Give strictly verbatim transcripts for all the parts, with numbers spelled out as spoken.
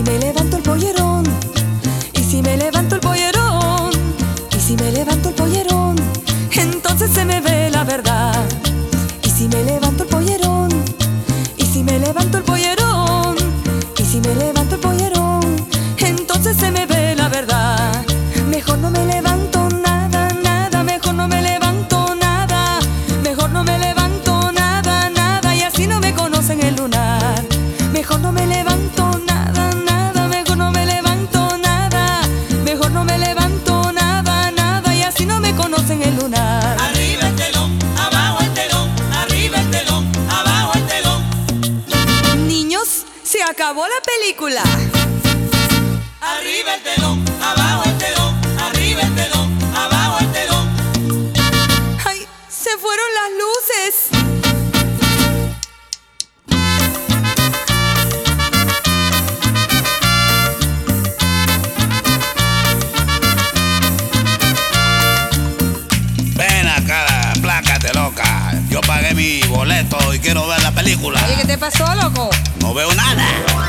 me levanto el pollerón, y si me levanto el pollerón, y si me levanto el pollerón, entonces se me ve la verdad. Y si me levanto el pollerón, y si me levanto el pollerón, y si me levanto el pollerón, entonces se me ve la verdad. Mejor no me levanto nada, nada, mejor no me levanto nada, mejor no me levanto nada, nada, y así no me conocen el lunar. Mejor no me levanto nada, nada, mejor no me levanto nada, mejor no me levanto nada, nada, y así no me conocen el lunar. Arriba el telón, abajo el telón, arriba el telón, abajo el telón. Niños, se acabó la película. Arriba el telón, abajo el telón, arriba el telón, abajo el telón. ¡Ay! ¡Se fueron las luces! Ven acá, plácate loca. Yo pagué mi boleto y quiero ver la película. Oye, ¿qué te pasó, loco? No veo nada.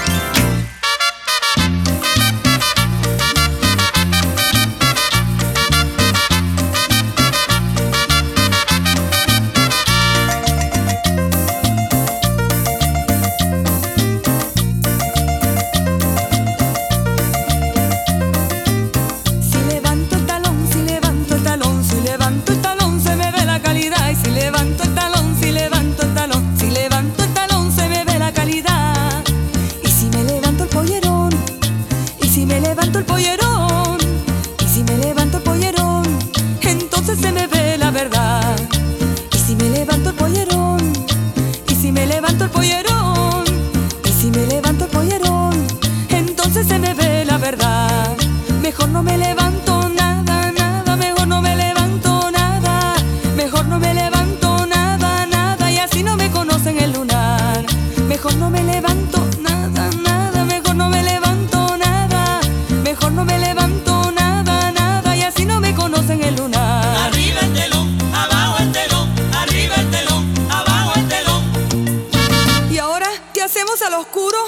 Si levanto el talón, si levanto el talón, si levanto el talón, se me ve la calidad. Y si levanto el talón, si levanto el talón, si levanto el talón, se me ve la calidad. Y si me levanto el pollerón, y si me levanto el pollerón, y si me levanto el pollerón, entonces se me ve la verdad. Y si me levanto el pollerón, y si me levanto el pollerón, y si me levanto el pollerón, entonces se me ve la verdad. Mejor no me levanto nada, nada, mejor no me levanto nada, mejor no me levanto nada, nada, y así no me conocen el lunar. Mejor no me levanto nada, nada, mejor no me levanto nada, mejor no me levanto nada, nada, y así no me conocen el lunar. Arriba el telón, abajo el telón, arriba el telón, abajo el telón. ¿Y ahora qué hacemos al oscuro?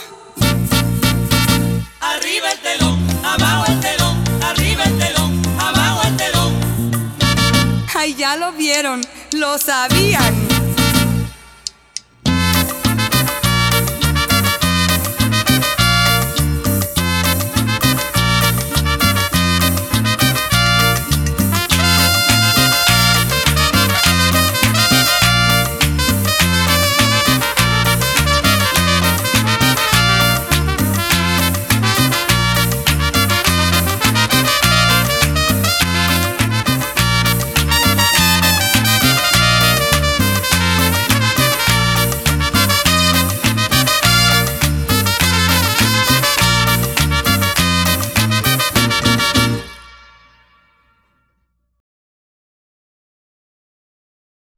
Arriba el telón, abajo el telón, arriba el telón, abajo el telón. Ay, ya lo vieron, lo sabían.